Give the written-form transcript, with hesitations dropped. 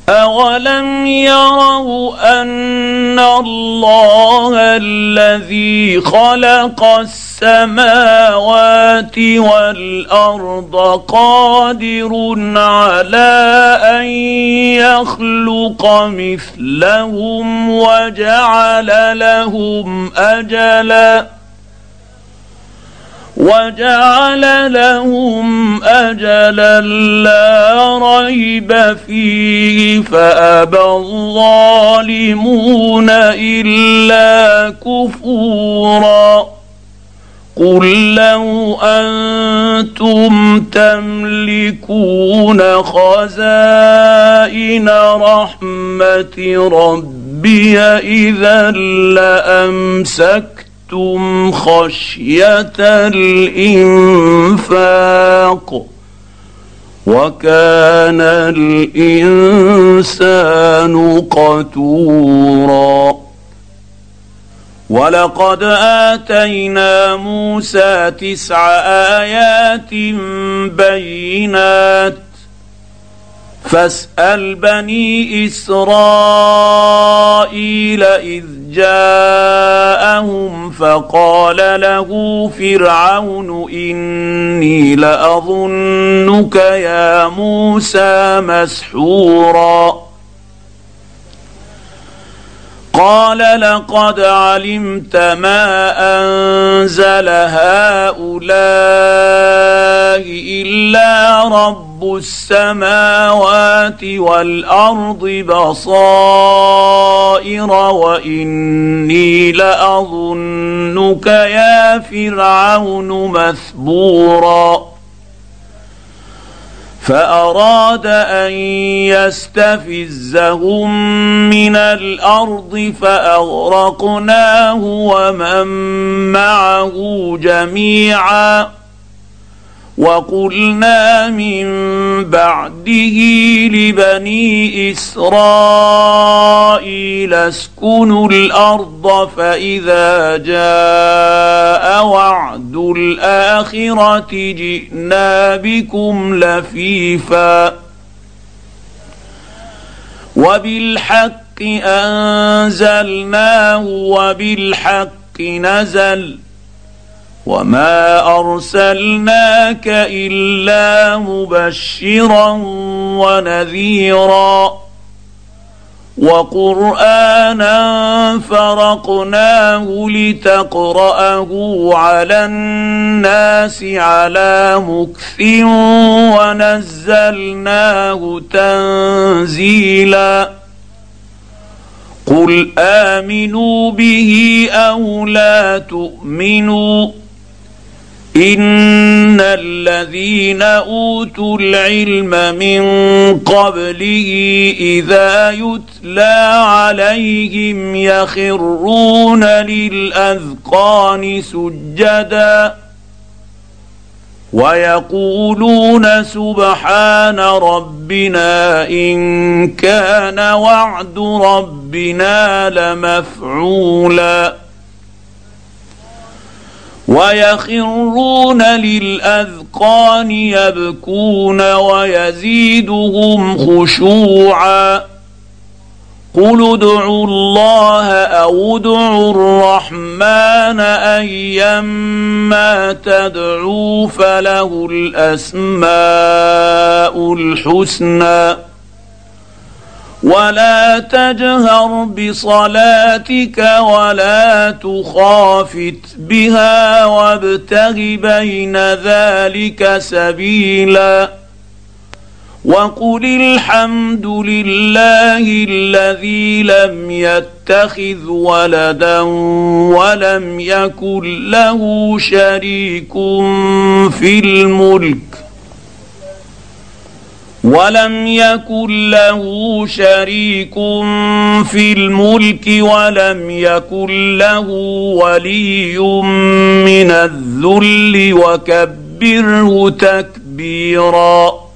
أولم يروا أن الله الذي خلق السماوات والأرض قادر على أن يخلق مثلهم وجعل لهم أجلا لا ريب فيه فأبى الظالمون إلا كفورا قل لو أنتم تملكون خزائن رحمة ربي إذا لأمسكتم خشية الإنفاق وكان الإنسان قتورا ولقد آتينا موسى 9 آيات بينات فاسأل بني إسرائيل إذ جاءهم فقال له فرعون إني لأظنك يا موسى مسحورا قال لقد علمت ما أنزل هؤلاء إلا رب السماوات والأرض بصائر وإني لأظنك يا فرعون مثبورا فأراد أن يستفزهم من الأرض فأغرقناه ومن معه جميعا وقلنا من بعده لبني إسرائيل اسكنوا الأرض فإذا جاء وعد الآخرة جئنا بكم لفيفا وبالحق أنزلناه وبالحق نزل وما أرسلناك إلا مبشرا ونذيرا وقرآنا فرقناه لتقرأه على الناس على مكث ونزلناه تنزيلا قل آمنوا به أو لا تؤمنوا إن الذين أوتوا العلم من قبله إذا يتلى عليهم يخرون للأذقان سجدا ويقولون سبحان ربنا إن كان وعد ربنا لمفعولا ويخرون للأذقان يبكون ويزيدهم خشوعا قل ادعوا الله أو ادعوا الرحمن أيما تدعوا فله الأسماء الحسنى ولا تجهر بصلاتك ولا تخافت بها وابتغ بين ذلك سبيلا وقل الحمد لله الذي لم يتخذ ولدا ولم يكن له شريك في الملك ولم يكن له ولي من الذل وكبره تكبيرا